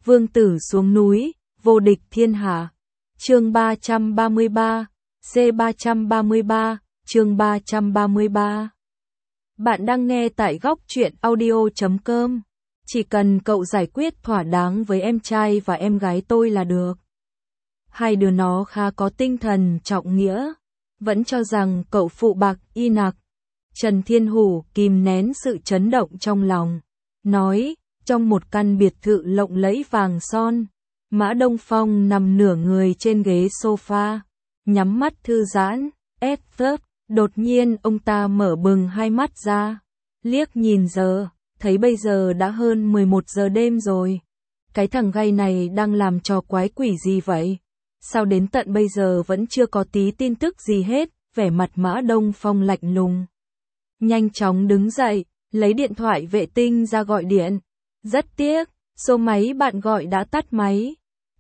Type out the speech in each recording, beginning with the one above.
Vương tử xuống núi, vô địch thiên hạ. Chương 333, C333, chương 333. Bạn đang nghe tại góc truyện audio.com. Chỉ cần cậu giải quyết thỏa đáng với em trai và em gái tôi là được. Hai đứa nó khá có tinh thần trọng nghĩa, vẫn cho rằng cậu phụ bạc y nặc. Trần Thiên Hủ kìm nén sự chấn động trong lòng, nói, trong một căn biệt thự lộng lẫy vàng son, Mã Đông Phong nằm nửa người trên ghế sofa, nhắm mắt thư giãn, đột nhiên ông ta mở bừng hai mắt ra, liếc nhìn giờ, thấy bây giờ đã hơn 11 giờ đêm rồi. Cái thằng gay này đang làm trò quái quỷ gì vậy? Sao đến tận bây giờ vẫn chưa có tí tin tức gì hết? Vẻ mặt Mã Đông Phong lạnh lùng. Nhanh chóng đứng dậy, lấy điện thoại vệ tinh ra gọi điện. Rất tiếc, số máy bạn gọi đã tắt máy.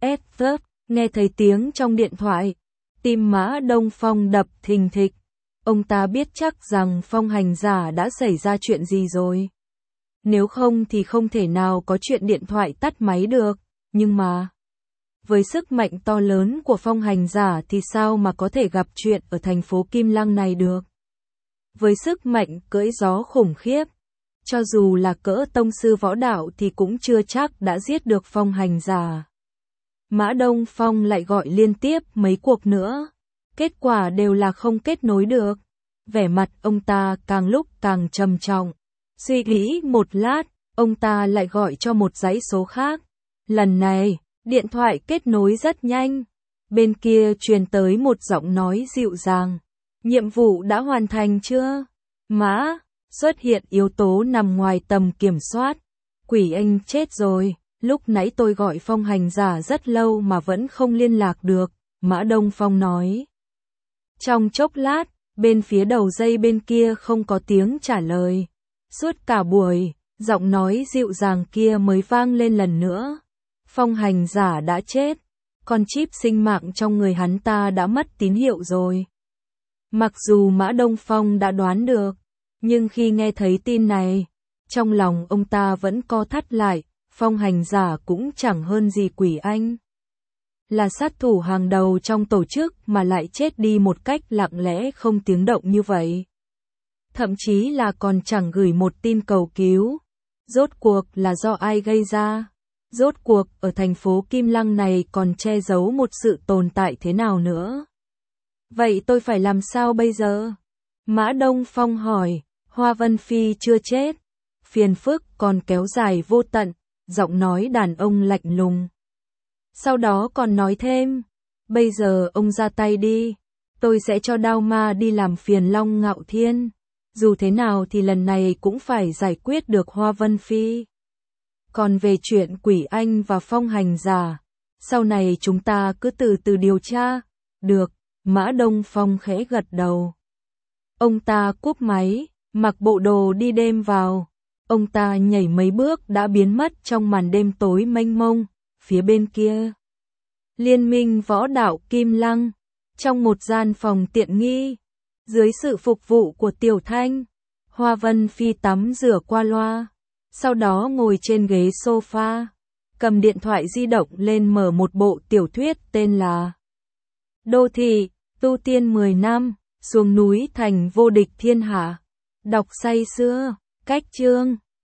Nghe thấy tiếng trong điện thoại, tim Mã Đông Phong đập thình thịch. Ông ta biết chắc rằng Phong hành giả đã xảy ra chuyện gì rồi. Nếu không thì không thể nào có chuyện điện thoại tắt máy được, nhưng mà với sức mạnh to lớn của Phong hành giả thì sao mà có thể gặp chuyện ở thành phố Kim Lăng này được. Với sức mạnh cưỡi gió khủng khiếp, cho dù là cỡ tông sư võ đạo thì cũng chưa chắc đã giết được Phong hành giả. Mã Đông Phong lại gọi liên tiếp mấy cuộc nữa, kết quả đều là không kết nối được. Vẻ mặt ông ta càng lúc càng trầm trọng. Suy nghĩ một lát, ông ta lại gọi cho một dãy số khác. Lần này, điện thoại kết nối rất nhanh. Bên kia truyền tới một giọng nói dịu dàng. Nhiệm vụ đã hoàn thành chưa? Mã, xuất hiện yếu tố nằm ngoài tầm kiểm soát. Quỷ anh chết rồi, lúc nãy tôi gọi Phong hành giả rất lâu mà vẫn không liên lạc được, Mã Đông Phong nói. Trong chốc lát, bên phía đầu dây bên kia không có tiếng trả lời. Suốt cả buổi, giọng nói dịu dàng kia mới vang lên lần nữa. Phong hành giả đã chết, con chip sinh mạng trong người hắn ta đã mất tín hiệu rồi. Mặc dù Mã Đông Phong đã đoán được, nhưng khi nghe thấy tin này, trong lòng ông ta vẫn co thắt lại. Phong hành giả cũng chẳng hơn gì quỷ anh. Là sát thủ hàng đầu trong tổ chức mà lại chết đi một cách lặng lẽ không tiếng động như vậy. Thậm chí là còn chẳng gửi một tin cầu cứu. Rốt cuộc là do ai gây ra? Rốt cuộc ở thành phố Kim Lăng này còn che giấu một sự tồn tại thế nào nữa? Vậy tôi phải làm sao bây giờ? Mã Đông Phong hỏi. Hoa Vân Phi chưa chết. Phiền phức còn kéo dài vô tận. Giọng nói đàn ông lạnh lùng. Sau đó còn nói thêm, bây giờ ông ra tay đi, tôi sẽ cho Đao Ma đi làm phiền Long Ngạo Thiên. Dù thế nào thì lần này cũng phải giải quyết được Hoa Vân Phi. Còn về chuyện quỷ anh và Phong hành giả, sau này chúng ta cứ từ từ điều tra. Được, Mã Đông Phong khẽ gật đầu. Ông ta cúp máy, mặc bộ đồ đi đêm vào. Ông ta nhảy mấy bước đã biến mất trong màn đêm tối mênh mông. Phía bên kia, Liên minh võ đạo Kim Lăng, trong một gian phòng tiện nghi, dưới sự phục vụ của Tiểu Thanh, Hoa Vân Phi tắm rửa qua loa, sau đó ngồi trên ghế sofa, cầm điện thoại di động lên mở một bộ tiểu thuyết tên là Đô thị, tu tiên 10 năm, xuống núi thành vô địch thiên hạ. Đọc say sưa, cách chương.